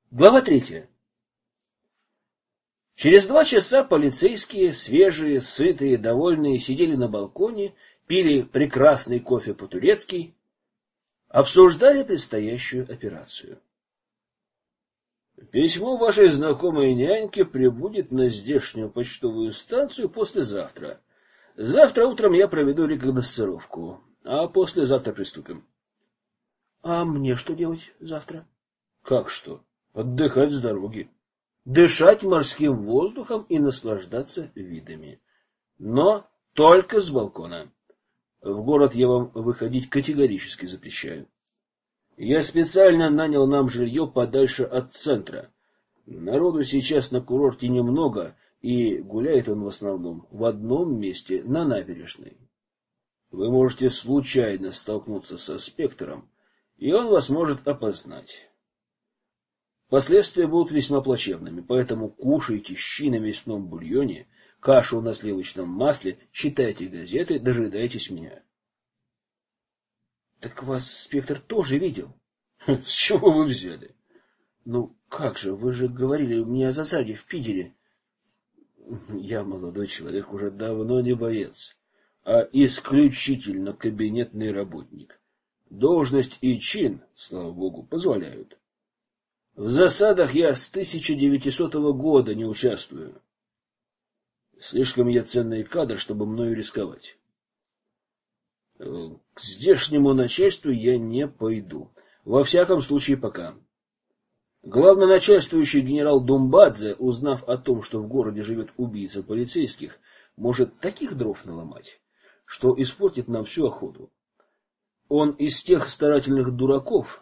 Глава 3. Через 2 часа полицейские, свежие, сытые, довольные, сидели на балконе, пили прекрасный кофе по-турецки, обсуждали предстоящую операцию. Письмо вашей знакомой няньки прибудет на здешнюю почтовую станцию послезавтра. Завтра утром я проведу рекогносцировку, а послезавтра приступим. А мне что делать завтра? Как что? Отдыхать с дороги. Дышать морским воздухом и наслаждаться видами. Но только с балкона. В город я вам выходить категорически запрещаю. Я специально нанял нам жилье подальше от центра. Народу сейчас на курорте немного, и гуляет он в основном в одном месте, на набережной. Вы можете случайно столкнуться со спектром, и он вас может опознать. Последствия будут весьма плачевными, поэтому кушайте щи на мясном бульоне, кашу на сливочном масле, читайте газеты, дожидайтесь меня. Так вас спектр тоже видел? С чего вы взяли? Ну, как же, вы же говорили мне о засаде в Питере. Я, молодой человек, уже давно не боец, а исключительно кабинетный работник. Должность и чин, слава богу, позволяют. В засадах я с 1900 года не участвую. Слишком я ценный кадр, чтобы мною рисковать. К здешнему начальству я не пойду. Во всяком случае, пока. Главноначальствующий генерал Думбадзе, узнав о том, что в городе живет убийца полицейских, может таких дров наломать, что испортит нам всю охоту. Он из тех старательных дураков,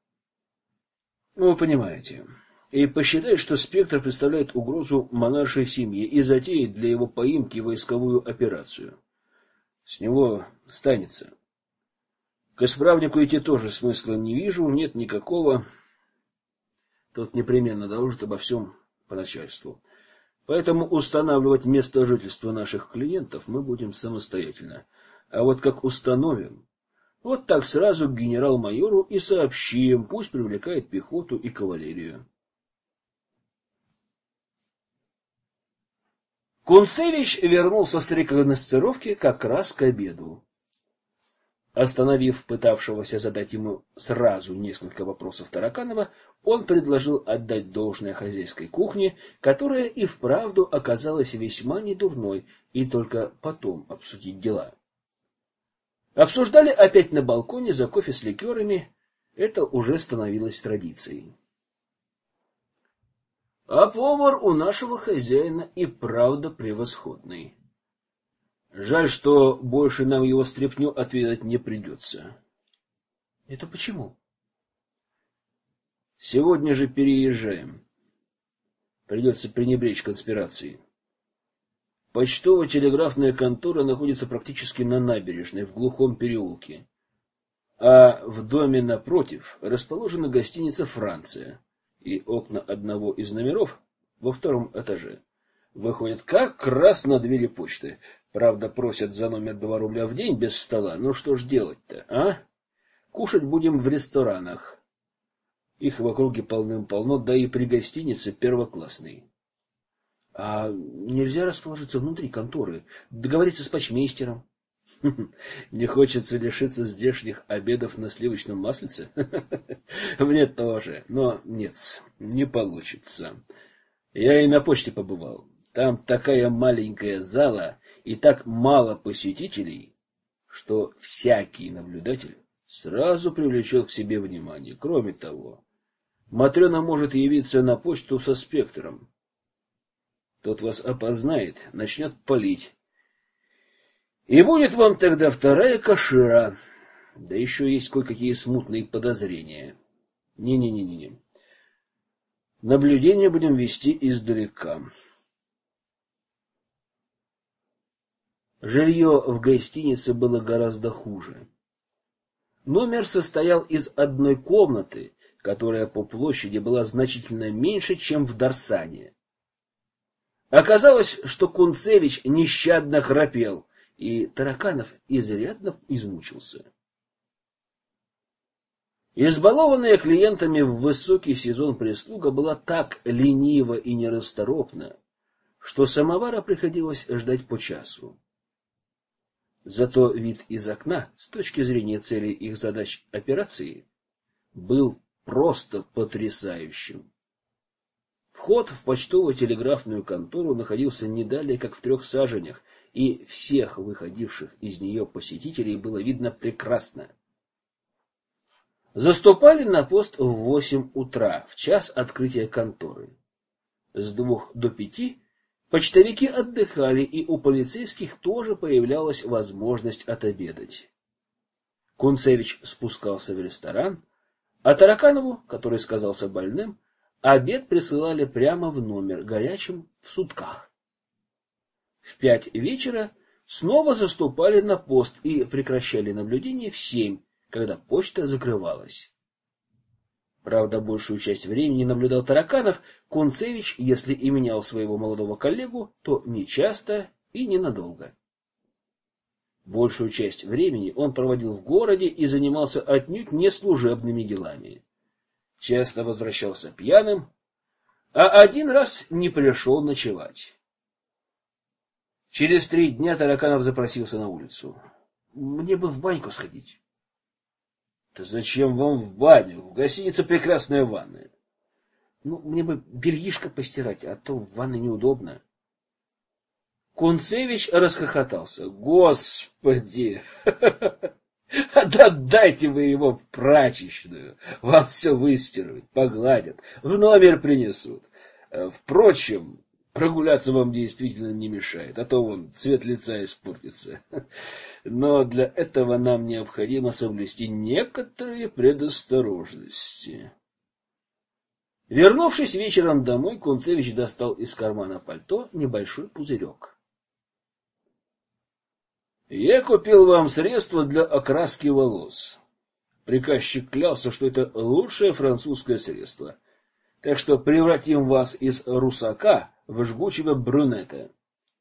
вы понимаете, и посчитает, что спектр представляет угрозу монаршей семье и затеет для его поимки войсковую операцию. С него станется. К исправнику идти тоже смысла не вижу, нет никакого. Тот непременно доложит обо всем по начальству. Поэтому устанавливать место жительства наших клиентов мы будем самостоятельно. А вот как установим, вот так сразу к генерал-майору и сообщим, пусть привлекает пехоту и кавалерию. Кунцевич вернулся с рекогносцировки как раз к обеду. Остановив пытавшегося задать ему сразу несколько вопросов Тараканова, он предложил отдать должное хозяйской кухне, которая и вправду оказалась весьма недурной, и только потом обсудить дела. Обсуждали опять на балконе за кофе с ликерами, это уже становилось традицией. А повар у нашего хозяина и правда превосходный. Жаль, что больше нам его стряпню отведать не придется. Это почему? Сегодня же переезжаем. Придется пренебречь конспирацией. Почтово-телеграфная контора находится практически на набережной, в глухом переулке. А в доме напротив расположена гостиница «Франция», и окна одного из номеров во втором этаже выходят как раз на двери почты. Правда, просят за номер 2 рубля в день без стола. Ну что ж делать-то, а? Кушать будем в ресторанах. Их в округе полным-полно, да и при гостинице первоклассный. А нельзя расположиться внутри конторы, договориться с почмейстером? Не хочется лишиться здешних обедов на сливочном маслице? Мне тоже, но нет, не получится. Я и на почте побывал. Там такая маленькая зала и так мало посетителей, что всякий наблюдатель сразу привлечет к себе внимание. Кроме того, Матрена может явиться на почту со спектром. Тот вас опознает, начнет палить. И будет вам тогда вторая кашира. Да еще есть кое-какие смутные подозрения. Не-не-не-не. Наблюдение будем вести издалека. Жилье в гостинице было гораздо хуже. Номер состоял из одной комнаты, которая по площади была значительно меньше, чем в Дарсане. Оказалось, что Кунцевич нещадно храпел, и Тараканов изрядно измучился. Избалованная клиентами в высокий сезон прислуга была так ленива и нерасторопна, что самовара приходилось ждать по часу. Зато вид из окна, с точки зрения целей их задач операции, был просто потрясающим. Вход в почтово-телеграфную контору находился не далее, как в 3 саженях, и всех выходивших из нее посетителей было видно прекрасно. Заступали на пост в 8 утра, в час открытия конторы. С 2 до 5 почтовики отдыхали, и у полицейских тоже появлялась возможность отобедать. Кунцевич спускался в ресторан, а Тараканову, который сказался больным, обед присылали прямо в номер, горячим в сутках. В 5 вечера снова заступали на пост и прекращали наблюдение в 7, когда почта закрывалась. Правда, большую часть времени наблюдал Тараканов. Кунцевич, если и менял своего молодого коллегу, то нечасто и ненадолго. Большую часть времени он проводил в городе и занимался отнюдь не служебными делами. Часто возвращался пьяным, а один раз не пришел ночевать. Через 3 дня Тараканов запросился на улицу. Мне бы в баньку сходить. Да зачем вам в баню? В гостинице прекрасная ванная. Мне бы бельишко постирать, а то в ванной неудобно. Кунцевич расхохотался. Господи! Да дайте вы его в прачечную. Вам все выстирают, погладят, в номер принесут. Впрочем, прогуляться вам действительно не мешает, а то вон цвет лица испортится. Но для этого нам необходимо соблюсти некоторые предосторожности. Вернувшись вечером домой, Кунцевич достал из кармана пальто небольшой пузырек. Я купил вам средство для окраски волос. Приказчик клялся, что это лучшее французское средство. Так что превратим вас из русака в жгучего брюнета.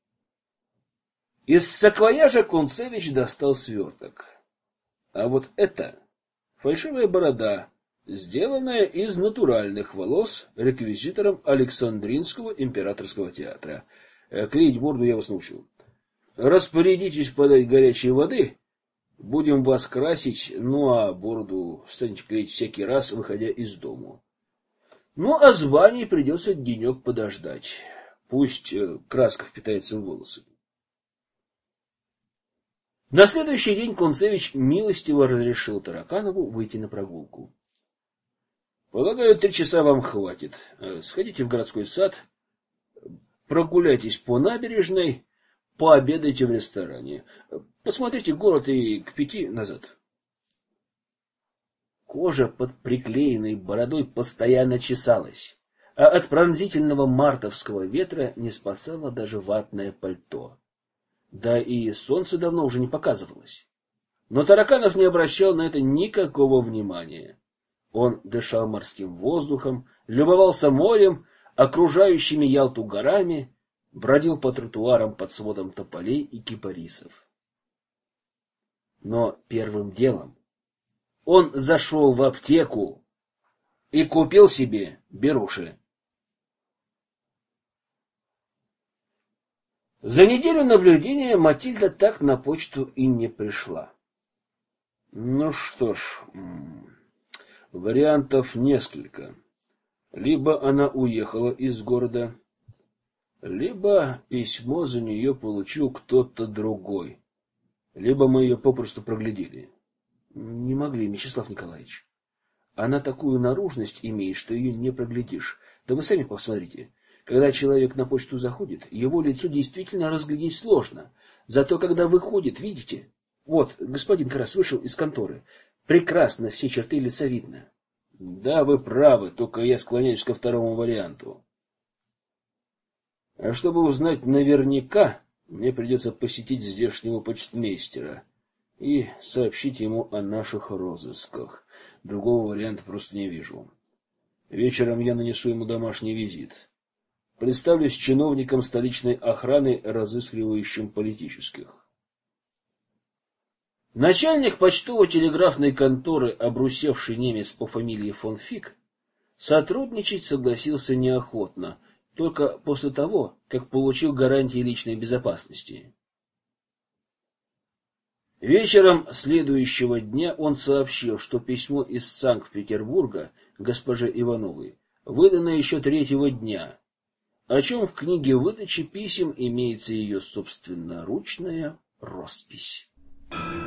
Из саквояжа Кунцевич достал сверток. А вот это фальшивая борода, сделанная из натуральных волос реквизитором Александринского императорского театра. Клеить бороду я вас научу. Распорядитесь подать горячей воды, будем вас красить, а бороду станете клеить всякий раз, выходя из дому. А с баней придется денек подождать. Пусть краска впитается в волосы. На следующий день Кунцевич милостиво разрешил Тараканову выйти на прогулку. Полагаю, 3 часа вам хватит. Сходите в городской сад, прогуляйтесь по набережной, пообедайте в ресторане. Посмотрите город и к 5 назад. Кожа под приклеенной бородой постоянно чесалась, а от пронзительного мартовского ветра не спасало даже ватное пальто. Да и солнце давно уже не показывалось. Но Тараканов не обращал на это никакого внимания. Он дышал морским воздухом, любовался морем, окружающими Ялту горами, бродил по тротуарам под сводом тополей и кипарисов. Но первым делом он зашел в аптеку и купил себе беруши. За неделю наблюдения Матильда так на почту и не пришла. Что ж, вариантов несколько. Либо она уехала из города, либо письмо за нее получил кто-то другой, либо мы ее попросту проглядели. Не могли, Мячеслав Николаевич. Она такую наружность имеет, что ее не проглядишь. Да вы сами посмотрите. Когда человек на почту заходит, его лицо действительно разглядеть сложно. Зато когда выходит, видите? Вот, господин Карас вышел из конторы. Прекрасно все черты лица видно. Да, вы правы, только я склоняюсь ко второму варианту. А чтобы узнать наверняка, мне придется посетить здешнего почтмейстера и сообщить ему о наших розысках. Другого варианта просто не вижу. Вечером я нанесу ему домашний визит. Представлюсь чиновником столичной охраны, разыскивающим политических. Начальник почтово-телеграфной конторы, обрусевший немец по фамилии фон Фик, сотрудничать согласился неохотно, только после того, как получил гарантии личной безопасности. Вечером следующего дня он сообщил, что письмо из Санкт-Петербурга госпоже Ивановой выдано еще третьего дня, о чем в книге выдачи писем имеется ее собственноручная роспись.